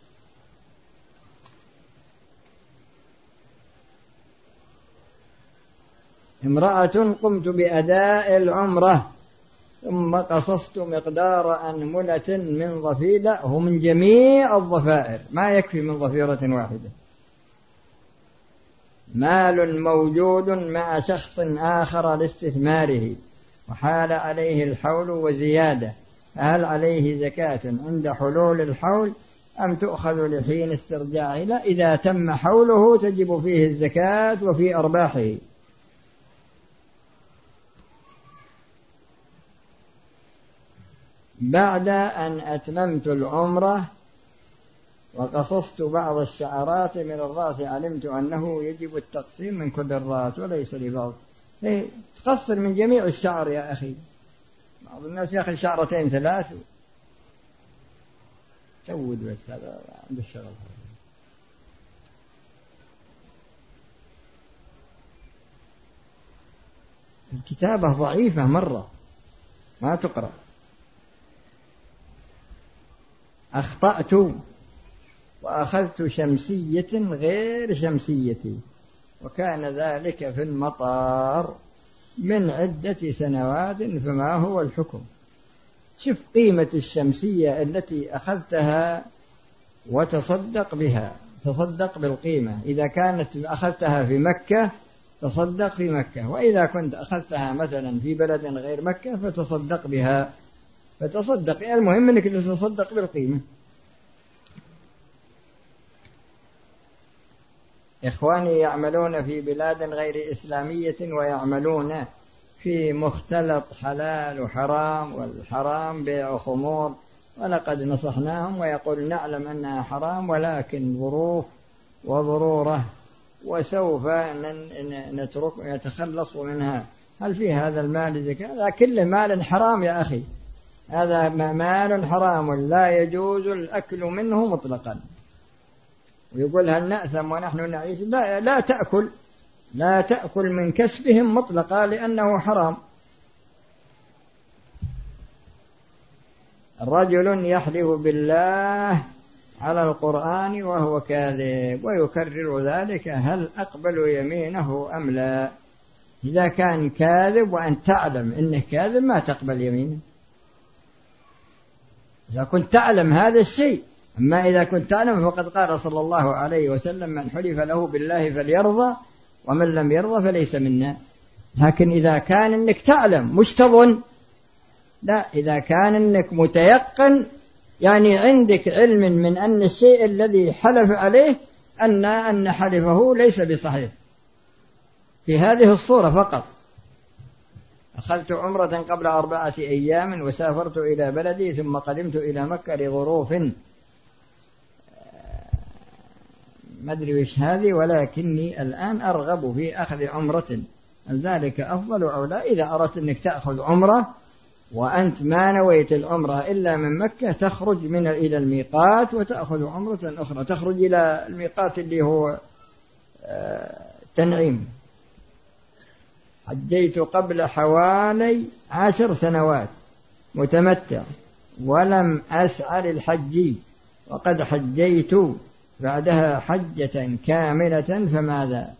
امرأة قمت بأداء العمرة ثم قصصت مقدار أنملة من ظفيرة، هو من جميع الظفائر، ما يكفي من ظفيرة واحدة. مال موجود مع شخص آخر لاستثماره وحال عليه الحول وزيادة، هل عليه زكاة عند حلول الحول أم تؤخذ لحين استرجاعه؟ لا، إذا تم حوله تجب فيه الزكاة وفي أرباحه. بعد أن أتممت العمرة وقصصت بعض الشعرات من الرأس علمت أنه يجب التقسيم من كل الرأس وليس لبعض. إيه، تقصر من جميع الشعر يا أخي. بعض الناس يأخذ شعرتين ثلاث سود، بس هذا عند الشرف. الكتابة ضعيفة مرة ما تقرأ. أخطأت وأخذت شمسية غير شمسيتي وكان ذلك في المطار من عدة سنوات، فما هو الحكم؟ شوف قيمة الشمسية التي أخذتها وتصدق بها، تصدق بالقيمة. إذا كانت أخذتها في مكة تصدق في مكة، وإذا كنت أخذتها مثلا في بلد غير مكة فتصدق بها، فتصدق. المهم أنك تتصدق بالقيمة. إخواني يعملون في بلاد غير إسلامية ويعملون في مختلط حلال وحرام، والحرام بيع خمور، ولقد نصحناهم ويقول نعلم أنها حرام ولكن ظروف وضرورة وسوف نترك نتخلص منها. هل في هذا المال زكاة؟ هذا كله مال حرام يا أخي، هذا مال حرام لا يجوز الأكل منه مطلقا. ويقول هل نأثم ونحن نعيش؟ لا, لا تأكل لا تأكل من كسبهم مطلقا لأنه حرام. رجل يحلف بالله على القرآن وهو كاذب ويكرر ذلك، هل أقبل يمينه أم لا؟ إذا كان كاذب وأن تعلم إنه كاذب ما تقبل يمينه، إذا كنت تعلم هذا الشيء. أما إذا كنت تعلم فقد قال صلى الله عليه وسلم من حلف له بالله فليرضى ومن لم يرضى فليس منا. لكن إذا كان إنك تعلم مش تظن، لا، إذا كان إنك متيقن يعني عندك علم من أن الشيء الذي حلف عليه أن أن حلفه ليس بصحيح، في هذه الصورة فقط. أخذت عمرة قبل أربعة أيام وسافرت إلى بلدي ثم قدمت إلى مكة لظروف ما أدري وش هذه، ولكني الآن أرغب في أخذ عمرة، هل ذلك أفضل أو لا؟ إذا أردت أنك تأخذ عمرة وأنت ما نويت العمرة إلا من مكة تخرج من إلى الميقات وتأخذ عمرة أخرى، تخرج إلى الميقات اللي هو تنعيم. حجيت قبل حوالي عشر سنوات متمتع ولم أسعى للحج، وقد حجيت بعدها حجة كاملة، فماذا؟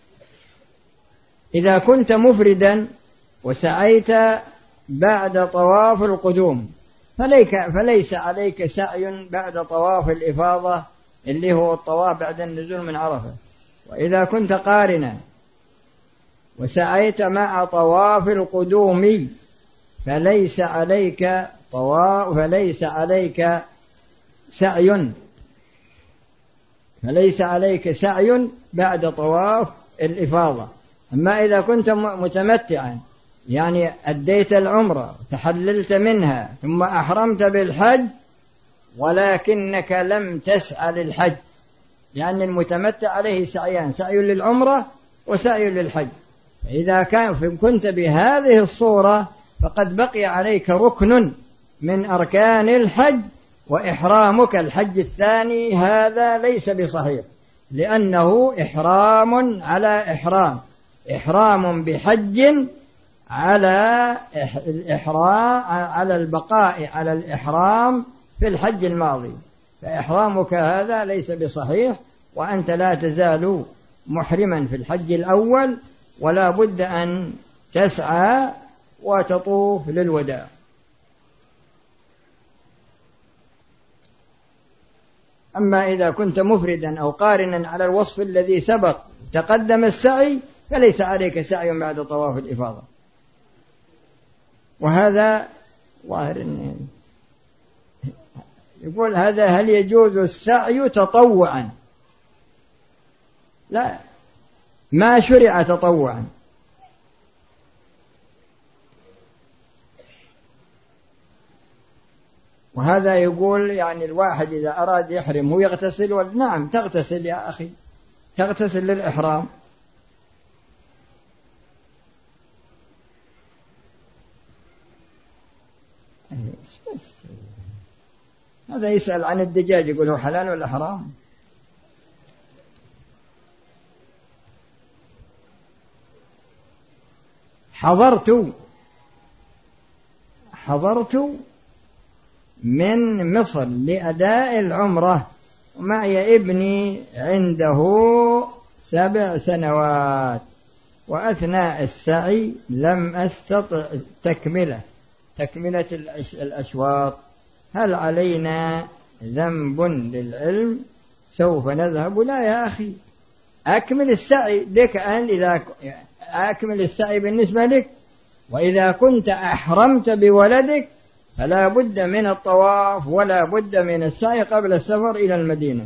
إذا كنت مفردا وسعيت بعد طواف القدوم فليس عليك سعي بعد طواف الإفاضة اللي هو الطواف بعد النزول من عرفة. وإذا كنت قارنا وسعيت مع طواف القدوم فليس عليك طواف فليس عليك سعي فليس عليك سعي بعد طواف الإفاضة. أما إذا كنت متمتعا يعني أديت العمرة تحللت منها ثم أحرمت بالحج ولكنك لم تسعى للحج، لأن المتمتع عليه سعيان، سعي للعمرة وسعي للحج. إذا كان كنت بهذه الصورة فقد بقي عليك ركن من أركان الحج، وإحرامك الحج الثاني هذا ليس بصحيح، لأنه إحرام على إحرام، إحرام بحج على الإحرام، على البقاء على الإحرام في الحج الماضي، فإحرامك هذا ليس بصحيح، وأنت لا تزال محرما في الحج الأول، ولا بد أن تسعى وتطوف للوداع. أما إذا كنت مفردا أو قارنا على الوصف الذي سبق تقدم السعي، فليس عليك سعي بعد طواف الإفاضة. وهذا ظاهر يقول هذا هل يجوز السعي تطوعا؟ لا، ما شرع تطوعا. وهذا يقول يعني الواحد إذا أراد يحرم هو يغتسل، ولا نعم تغتسل يا أخي، تغتسل للإحرام. هذا يسأل عن الدجاج يقول هو حلال ولا حرام؟ حضرت حضرت من مصر لأداء العمرة، ومعي ابني عنده سبع سنوات، وأثناء السعي لم أستطع تكملة تكملة الأشواط، هل علينا ذنب للعلم؟ سوف نذهب. لا يا أخي، أكمل السعي لك أن إذا أكمل السعي بالنسبة لك، وإذا كنت أحرمت بولدك فلا بد من الطواف ولا بد من السعي قبل السفر إلى المدينة.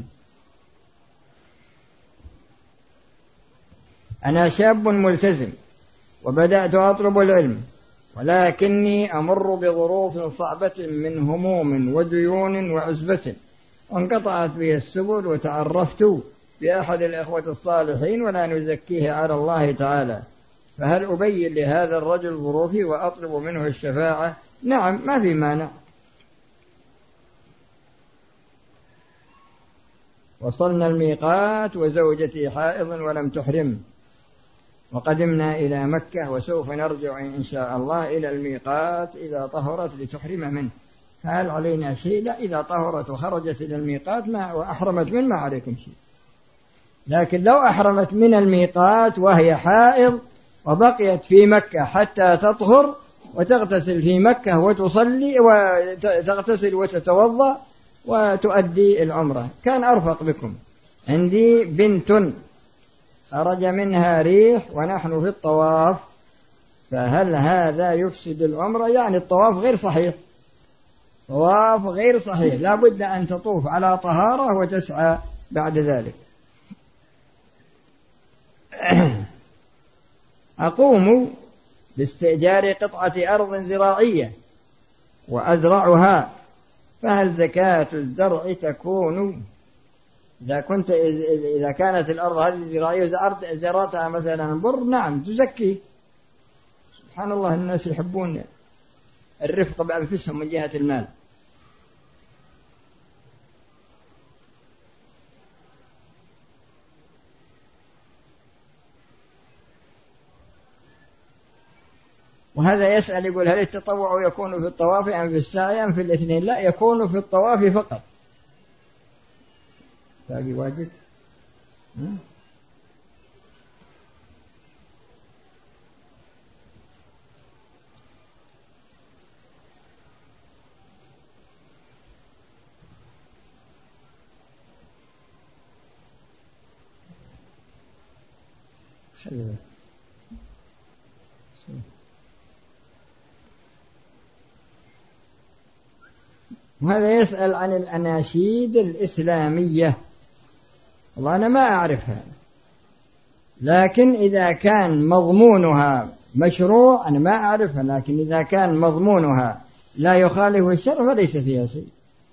أنا شاب ملتزم وبدأت أطلب العلم، ولكني أمر بظروف صعبة من هموم وديون وعزبة، وانقطعت بي السبل، وتعرفت بأحد الإخوة الصالحين ولا نزكيه على الله تعالى، فهل أبين لهذا الرجل ظروفي وأطلب منه الشفاعة؟ نعم، ما في مانع. وصلنا الميقات وزوجتي حائض ولم تحرم، وقدمنا إلى مكة، وسوف نرجع إن شاء الله إلى الميقات إذا طهرت لتحرم منه، فهل علينا شيء؟ لا، إذا طهرت وخرجت إلى الميقات ما وأحرمت منه ما عليكم شيء. لكن لو أحرمت من الميقات وهي حائض وبقيت في مكة حتى تطهر وتغتسل في مكة وتصلي وتغتسل وتتوضأ وتؤدي العمرة كان أرفق بكم. عندي بنت خرج منها ريح ونحن في الطواف، فهل هذا يفسد العمرة؟ يعني الطواف غير صحيح، طواف غير صحيح، لا بد أن تطوف على طهارة وتسعى بعد ذلك. أقوم باستئجار قطعة أرض زراعية وأزرعها، فهل زكاة الزرع تكون إذا كنت إذا كانت الأرض هذه زراعية زرعتها مثلا بر؟ نعم تزكي. سبحان الله، الناس يحبون الرفق بأنفسهم من جهة المال. وهذا يسأل يقول هل التطوع يكون في الطواف أم في السعي أم في الاثنين؟ لا، يكون في الطواف فقط. باقي واجب. خلي وهذا يسأل عن الأناشيد الإسلامية. والله أنا ما أعرفها، لكن إذا كان مضمونها مشروع أنا ما أعرفها، لكن إذا كان مضمونها لا يخالف الشرع فليس فيها شيء.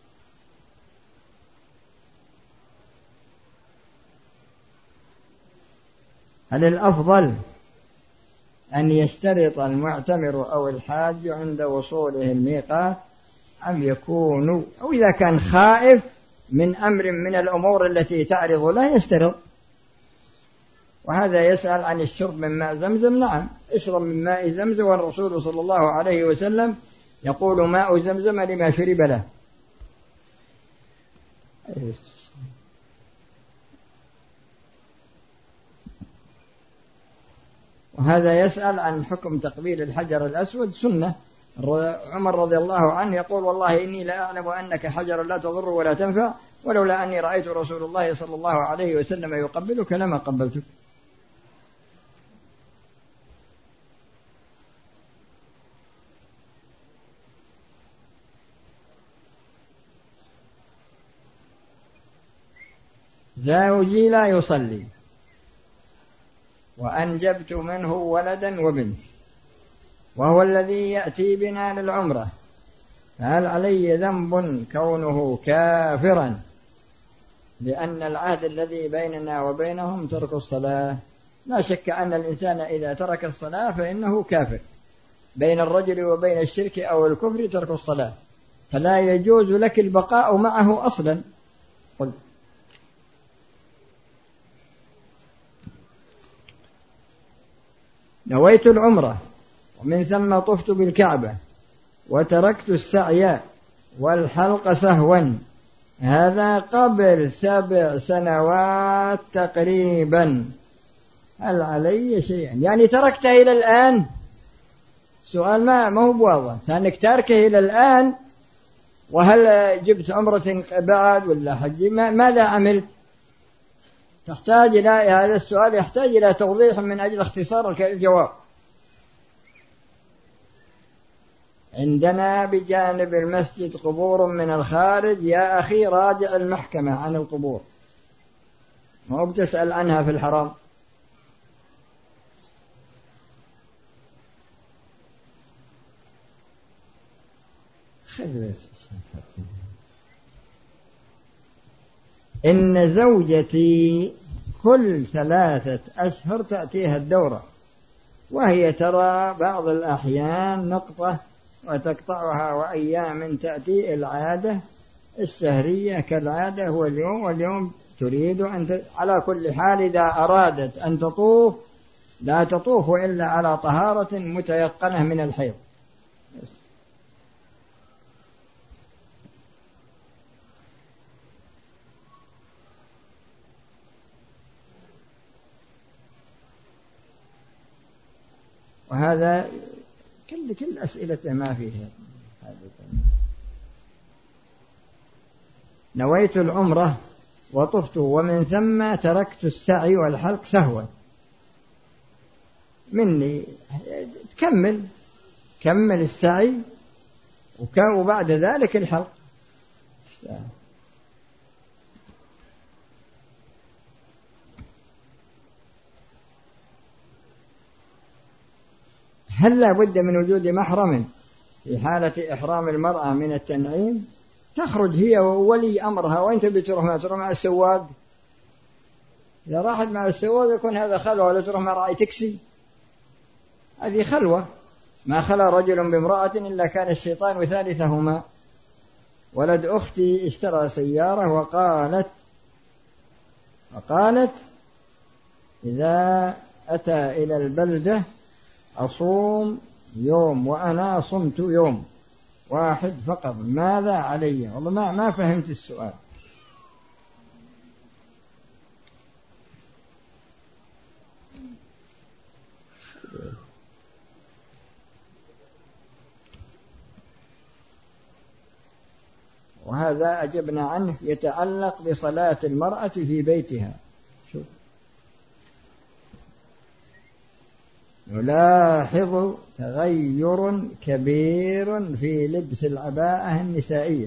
هل الأفضل أن يشترط المعتمر أو الحاج عند وصوله الميقات أم يكون، أو إذا كان خائف من أمر من الأمور التي تعرض له يشترط؟ وهذا يسأل عن الشرب من ماء زمزم. نعم، اشرب من ماء زمزم، والرسول صلى الله عليه وسلم يقول ماء زمزم لما شرب له. وهذا يسأل عن حكم تقبيل الحجر الأسود سنة. عمر رضي الله عنه يقول والله إني لا أعلم أنك حجر لا تضر ولا تنفع، ولولا أني رأيت رسول الله صلى الله عليه وسلم يقبلك لما قبلتك. زوجي لا يصلي وأنجبت منه ولدا وبنت، وهو الذي يأتي بنا للعمرة، فهل علي ذنب كونه كافرا لأن العهد الذي بيننا وبينهم ترك الصلاة؟ لا شك أن الإنسان إذا ترك الصلاة فإنه كافر. بين الرجل وبين الشرك أو الكفر ترك الصلاة، فلا يجوز لك البقاء معه أصلا. قل نويت العمرة ومن ثم طفت بالكعبة وتركت السعي والحلق سهوا، هذا قبل سبع سنوات تقريبا، هل علي شيئا؟ يعني تركته إلى الآن؟ سؤال ما ما هو بواضح، لأنك تاركه إلى الآن، وهل جبت عمرة بعد ولا حج؟ ماذا عملت؟ تحتاج إلى هذا السؤال يحتاج إلى توضيح من أجل اختصار الجواب. عندنا بجانب المسجد قبور من الخارج، يا أخي راجع المحكمة عن القبور، ما هو بتسأل عنها في الحرام. إن زوجتي كل ثلاثة أشهر تأتيها الدورة، وهي ترى بعض الأحيان نقطة وتقطعها، وأيام تأتي العادة الشهرية كالعادة هو اليوم، واليوم تريد أن ت... على كل حال إذا أرادت أن تطوف لا تطوف إلا على طهارة متيقنة من الحيض. وهذا كل كل أسئلته ما فيها. نويت العمرة وطفت ومن ثم تركت السعي والحلق سهوا مني، تكمل كمل السعي وبعد ذلك الحلق. هل لا بد من وجود محرم في حالة إحرام المرأة من التنعيم؟ تخرج هي وولي أمرها، وأنت بتروح ما تروح مع السواق؟ إذا راحت مع السواق يكون هذا خلوة، ولا تروح مع رأي تكسي، هذه خلوة. ما خلا رجل بامرأة إلا كان الشيطان وثالثهما. ولد أختي اشترى سيارة وقالت وقالت إذا أتى إلى البلدة أصوم يوم، وأنا صمت يوم واحد فقط، ماذا علي؟ والله ما ما فهمت السؤال. وهذا أجبنا عنه يتعلق بصلاة المرأة في بيتها. شوف، نلاحظ تغير كبير في لبس العباءة النسائية.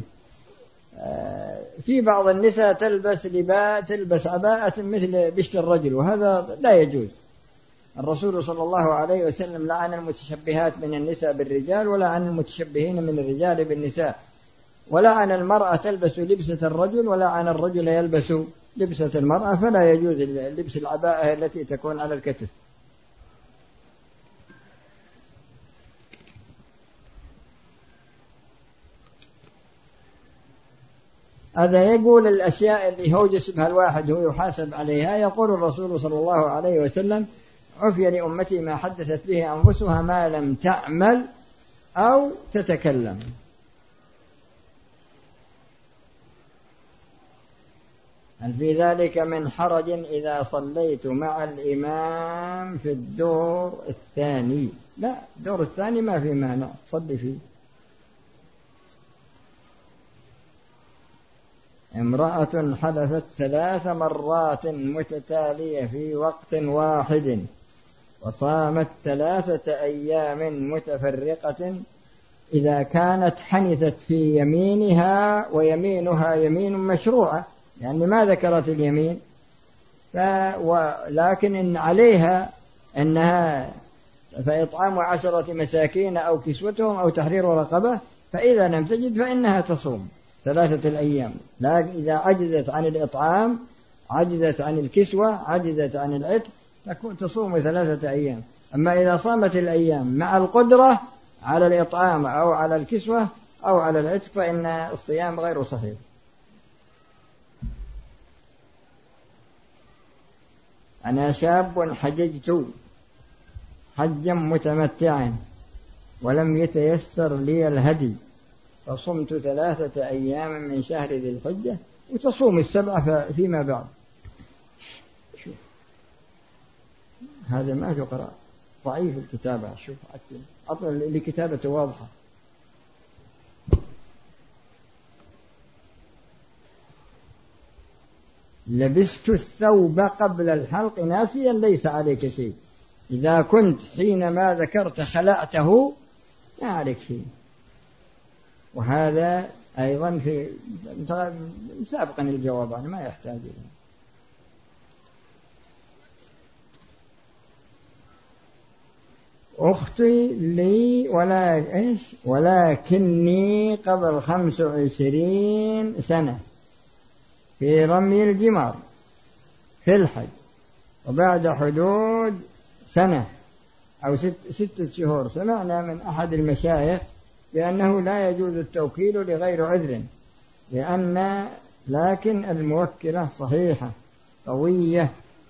في بعض النساء تلبس لباس تلبس عباءة مثل بشت الرجل، وهذا لا يجوز. الرسول صلى الله عليه وسلم لعن المتشبهات من النساء بالرجال، ولعن المتشبهين من الرجال بالنساء، ولعن المرأة تلبس لبسة الرجل، ولعن الرجل يلبس لبسة المرأة، فلا يجوز لبس العباءة التي تكون على الكتف. هذا يقول الأشياء اللي هو جسمها الواحد هو يحاسب عليها. يقول الرسول صلى الله عليه وسلم: عفي لأمتي ما حدثت به أنفسها ما لم تعمل أو تتكلم. هل في ذلك من حرج إذا صليت مع الإمام في الدور الثاني؟ لا، الدور الثاني ما في مانع، صلي فيه. امرأة حلفت ثلاث مرات متتالية في وقت واحد وصامت ثلاثة أيام متفرقة، إذا كانت حنثت في يمينها ويمينها يمين مشروعة، يعني ما ذكرت اليمين، ف... ولكن إن عليها أنها فإطعام عشرة مساكين أو كسوتهم أو تحرير رقبة، فإذا لم تجد فإنها تصوم ثلاثة الأيام. لكن إذا عجزت عن الإطعام، عجزت عن الكسوة، عجزت عن العتق، تكون تصوم ثلاثة أيام. أما إذا صامت الأيام مع القدرة على الإطعام أو على الكسوة أو على العتق فإن الصيام غير صحيح. أنا شاب حججت حجا متمتعا ولم يتيسر لي الهدي، فصمت ثلاثة أيام من شهر ذي الحجة، وتصوم السبعة فيما بعد. شوف هذا ما يقرأ، ضعيف الكتابة. شوف أطلع لكتابة واضحة. لبست الثوب قبل الحلق ناسيا ليس عليك شيء. إذا كنت حينما ذكرت خلعته ما عليك شيء. وهذا أيضا في سابقا الجواب، أنا ما يحتاج إليه. أختي لي ولا إيش ولكني قبل خمس وعشرين سنة في رمي الجمار في الحج، وبعد حدود سنة أو ست ستة شهور سمعنا من أحد المشايخ بأنه لا يجوز التوكيل لغير عذر، لأن لكن الموكلة صحيحة قوية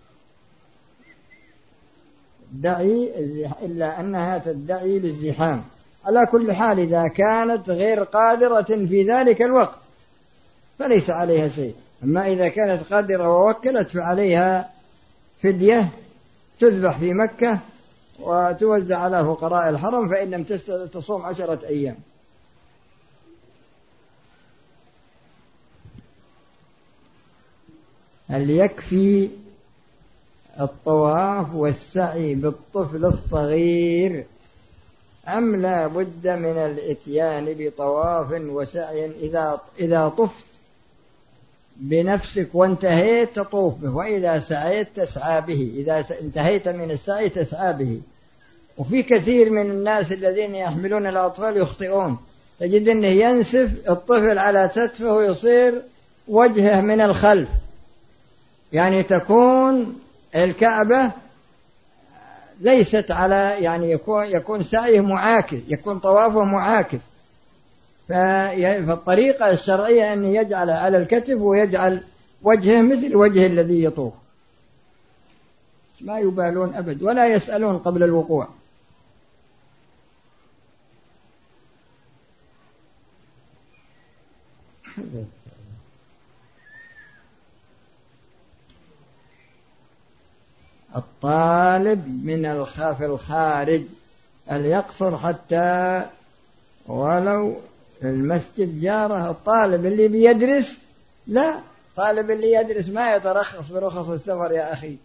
تدعي إلا أنها تدعي للزحام. على كل حال إذا كانت غير قادرة في ذلك الوقت فليس عليها شيء. أما إذا كانت قادرة ووكلت فعليها فدية تذبح في مكة وتوزع على فقراء الحرم، فإن لم تصوم عشرة أيام. هل يكفي الطواف والسعي بالطفل الصغير أم لا بد من الإتيان بطواف وسعي؟ إذا إذا طفت بنفسك وانتهيت تطوف به، وإذا سعيت تسعى به، إذا انتهيت من السعي تسعى به. وفي كثير من الناس الذين يحملون الأطفال يخطئون، تجد أنه ينسف الطفل على كتفه ويصير وجهه من الخلف، يعني تكون الكعبة ليست على، يعني يكون يكون سعيه معاكس، يكون طوافه معاكس. فالطريقة الشرعية أن يجعل على الكتف ويجعل وجهه مثل وجه الذي يطوف، ما يبالون أبد ولا يسألون قبل الوقوع. الطالب من الخاف الخارج هل يقصر حتى ولو المسجد جاره؟ الطالب اللي بيدرس لا، الطالب اللي يدرس ما يترخص برخص السفر يا أخي.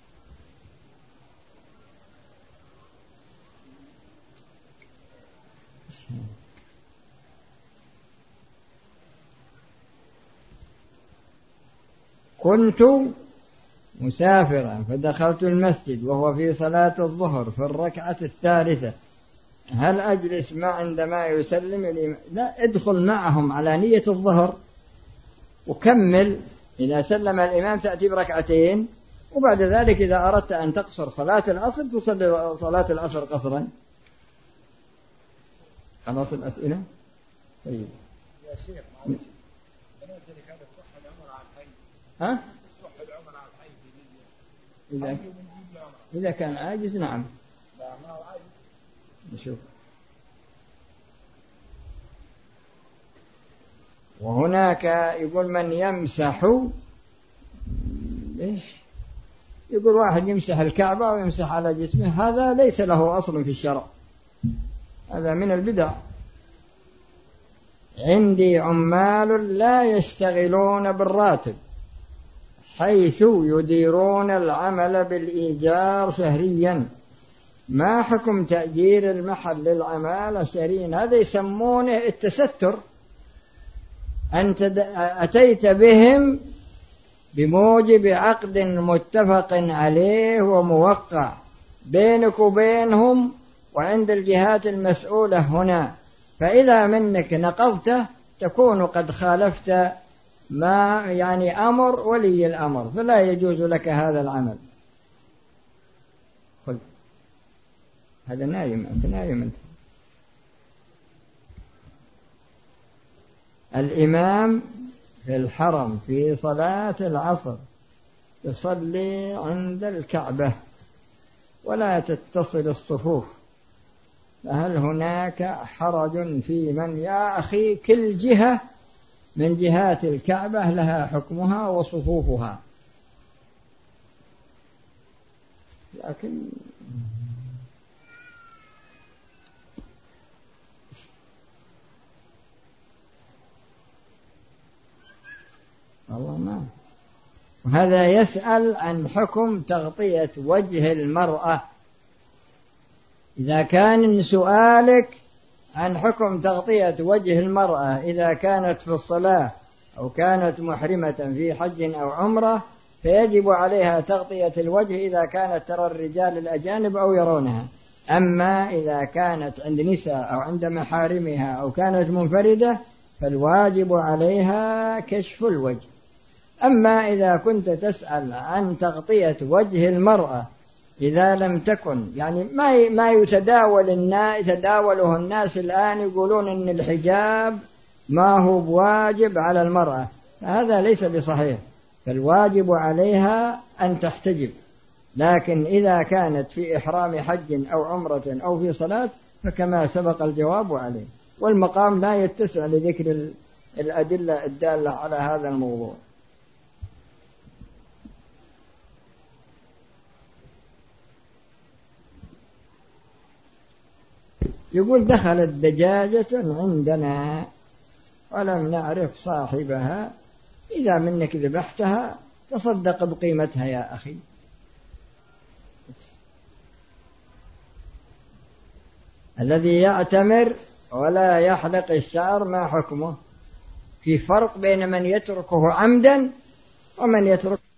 كنت مسافرا فدخلت المسجد وهو في صلاة الظهر في الركعة الثالثة، هل أجلس مع عندما يسلم الإمام؟ لا، ادخل معهم على نية الظهر وكمل. إذا سلم الإمام تأتي بركعتين، وبعد ذلك إذا أردت أن تقصر صلاة العصر تصلي صلاة العصر قصرا. خلاص الأسئلة. طيب يا شيخ ها؟ إذا إذا كان عاجز نعم. نشوف. وهناك يقول من يمسح إيش؟ يقول واحد يمسح الكعبة ويمسح على جسمه، هذا ليس له أصل في الشرع، هذا من البدع. عندي عمال لا يشتغلون بالراتب حيث يديرون العمل بالإيجار شهريا، ما حكم تأجير المحل للعمالة شهريا؟ هذا يسمونه التستر. أنت أتيت بهم بموجب عقد متفق عليه وموقع بينك وبينهم وعند الجهات المسؤولة هنا، فإذا منك نقضته تكون قد خالفت ما يعني أمر ولي الأمر، فلا يجوز لك هذا العمل. خل. هذا نايم، أنت نايم أنت. الإمام في الحرم في صلاة العصر يصلي عند الكعبة ولا تتصل الصفوف، فهل هناك حرج في من؟ يا أخي كل جهة من جهات الكعبة لها حكمها وصفوفها، لكن الله ما. وهذا يسأل عن حكم تغطية وجه المرأة. إذا كان سؤالك عن حكم تغطية وجه المرأة إذا كانت في الصلاة أو كانت محرمة في حج أو عمرة، فيجب عليها تغطية الوجه إذا كانت ترى الرجال الأجانب أو يرونها. أما إذا كانت عند نساء أو عند محارمها أو كانت منفردة فالواجب عليها كشف الوجه. أما إذا كنت تسأل عن تغطية وجه المرأة إذا لم تكن يعني ما ما يتداول الناس يتداوله الناس الآن يقولون إن الحجاب ما هو بواجب على المرأة، هذا ليس بصحيح، فالواجب عليها أن تحتجب. لكن إذا كانت في إحرام حج أو عمرة أو في صلاة فكما سبق الجواب عليه، والمقام لا يتسع لذكر الأدلة الدالة على هذا الموضوع. يقول دخلت دجاجة عندنا ولم نعرف صاحبها، إذا منك ذبحتها تصدق بقيمتها يا أخي. الذي يعتمر ولا يحلق الشعر ما حكمه؟ في فرق بين من يتركه عمدا ومن يترك